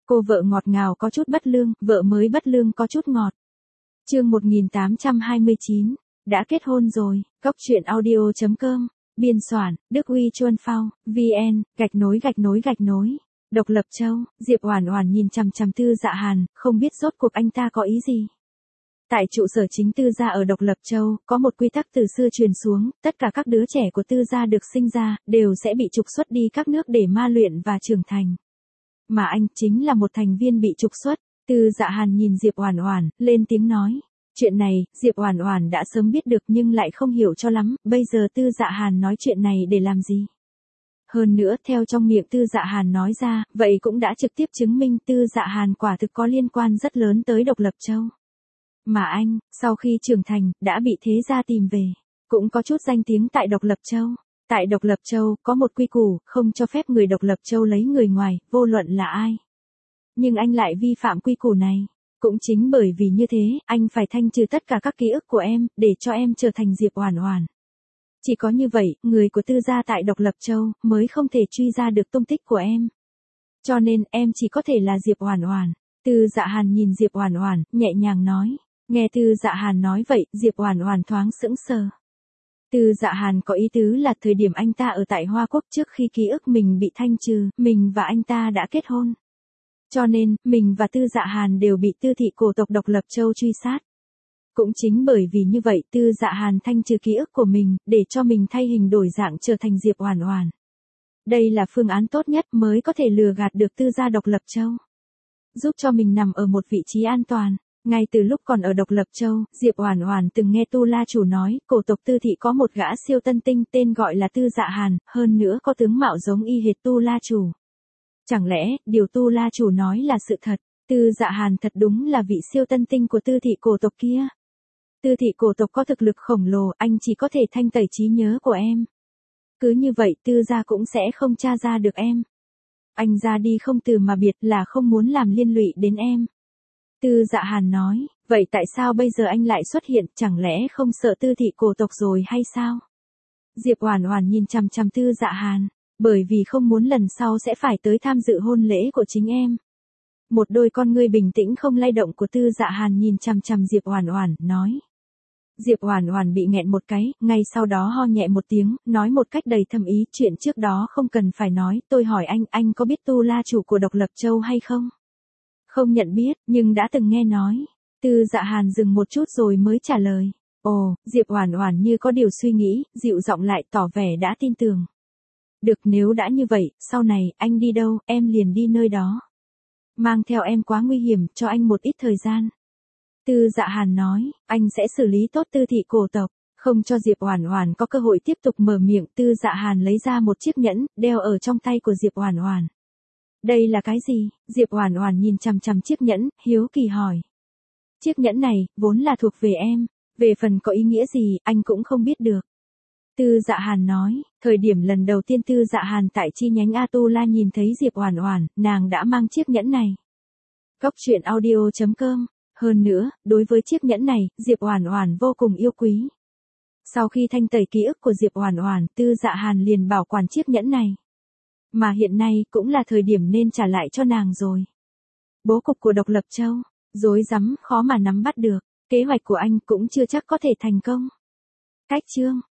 Cô vợ ngọt ngào có chút bất lương, vợ mới bất lương có chút ngọt. Chương 1829, đã kết hôn rồi. Góc truyện audio.com, biên soạn, Đức Uy Chuân Phao, VN, _. Độc Lập Châu, Diệp Oản Oản nhìn chằm chằm Tư Dạ Hàn, không biết rốt cuộc anh ta có ý gì. Tại trụ sở chính Tư gia ở Độc Lập Châu, có một quy tắc từ xưa truyền xuống, tất cả các đứa trẻ của Tư gia được sinh ra, đều sẽ bị trục xuất đi các nước để ma luyện và trưởng thành. Mà anh chính là một thành viên bị trục xuất. Tư Dạ Hàn nhìn Diệp Oản Oản, lên tiếng nói. Chuyện này, Diệp Oản Oản đã sớm biết được nhưng lại không hiểu cho lắm, bây giờ Tư Dạ Hàn nói chuyện này để làm gì? Hơn nữa, theo trong miệng Tư Dạ Hàn nói ra, vậy cũng đã trực tiếp chứng minh Tư Dạ Hàn quả thực có liên quan rất lớn tới Độc Lập Châu. Mà anh, sau khi trưởng thành, đã bị thế gia tìm về, cũng có chút danh tiếng tại Độc Lập Châu. Tại Độc Lập Châu, có một quy củ, không cho phép người Độc Lập Châu lấy người ngoài, vô luận là ai. Nhưng anh lại vi phạm quy củ này. Cũng chính bởi vì như thế, anh phải thanh trừ tất cả các ký ức của em, để cho em trở thành Diệp Oản Oản. Chỉ có như vậy, người của Tư gia tại Độc Lập Châu, mới không thể truy ra được tung tích của em. Cho nên, em chỉ có thể là Diệp Oản Oản. Tư Dạ Hàn nhìn Diệp Oản Oản, nhẹ nhàng nói. Nghe Tư Dạ Hàn nói vậy, Diệp Oản Oản thoáng sững sờ. Tư Dạ Hàn có ý tứ là thời điểm anh ta ở tại Hoa Quốc trước khi ký ức mình bị thanh trừ, mình và anh ta đã kết hôn. Cho nên, mình và Tư Dạ Hàn đều bị Tư thị cổ tộc Độc Lập Châu truy sát. Cũng chính bởi vì như vậy, Tư Dạ Hàn thanh trừ ký ức của mình, để cho mình thay hình đổi dạng trở thành Diệp Oản Oản. Đây là phương án tốt nhất mới có thể lừa gạt được Tư gia Độc Lập Châu. Giúp cho mình nằm ở một vị trí an toàn. Ngay từ lúc còn ở Độc Lập Châu, Diệp Oản Oản từng nghe Tu La chủ nói, cổ tộc Tư thị có một gã siêu tân tinh tên gọi là Tư Dạ Hàn, hơn nữa có tướng mạo giống y hệt Tu La chủ. Chẳng lẽ, điều Tu La chủ nói là sự thật, Tư Dạ Hàn thật đúng là vị siêu tân tinh của Tư thị cổ tộc kia. Tư thị cổ tộc có thực lực khổng lồ, anh chỉ có thể thanh tẩy trí nhớ của em. Cứ như vậy, Tư gia cũng sẽ không tra ra được em. Anh ra đi không từ mà biệt là không muốn làm liên lụy đến em. Tư Dạ Hàn nói, vậy tại sao bây giờ anh lại xuất hiện, chẳng lẽ không sợ Tư thị cổ tộc rồi hay sao? Diệp Oản Oản nhìn chằm chằm Tư Dạ Hàn, bởi vì không muốn lần sau sẽ phải tới tham dự hôn lễ của chính em. Một đôi con ngươi bình tĩnh không lay động của Tư Dạ Hàn nhìn chằm chằm Diệp Oản Oản, nói. Diệp Oản Oản bị nghẹn một cái, ngay sau đó ho nhẹ một tiếng, nói một cách đầy thâm ý, chuyện trước đó không cần phải nói, tôi hỏi anh có biết Tu La chủ của Độc Lập Châu hay không? Không nhận biết, nhưng đã từng nghe nói. Tư Dạ Hàn dừng một chút rồi mới trả lời. Ồ, Diệp Oản Oản như có điều suy nghĩ, dịu giọng lại tỏ vẻ đã tin tưởng. Được, nếu đã như vậy, sau này, anh đi đâu, em liền đi nơi đó. Mang theo em quá nguy hiểm, cho anh một ít thời gian. Tư Dạ Hàn nói, anh sẽ xử lý tốt Tư thị cổ tộc, không cho Diệp Oản Oản có cơ hội tiếp tục mở miệng. Tư Dạ Hàn lấy ra một chiếc nhẫn, đeo ở trong tay của Diệp Oản Oản. Đây là cái gì? Diệp Oản Oản nhìn chằm chằm chiếc nhẫn, hiếu kỳ hỏi. Chiếc nhẫn này, vốn là thuộc về em, về phần có ý nghĩa gì, anh cũng không biết được. Tư Dạ Hàn nói, thời điểm lần đầu tiên Tư Dạ Hàn tại chi nhánh A Tu La nhìn thấy Diệp Oản Oản, nàng đã mang chiếc nhẫn này. Góc truyện audio.com, hơn nữa, đối với chiếc nhẫn này, Diệp Oản Oản vô cùng yêu quý. Sau khi thanh tẩy ký ức của Diệp Oản Oản, Tư Dạ Hàn liền bảo quản chiếc nhẫn này. Mà hiện nay cũng là thời điểm nên trả lại cho nàng rồi. Bố cục của Độc Lập Châu, rối rắm, khó mà nắm bắt được, kế hoạch của anh cũng chưa chắc có thể thành công. Cách chương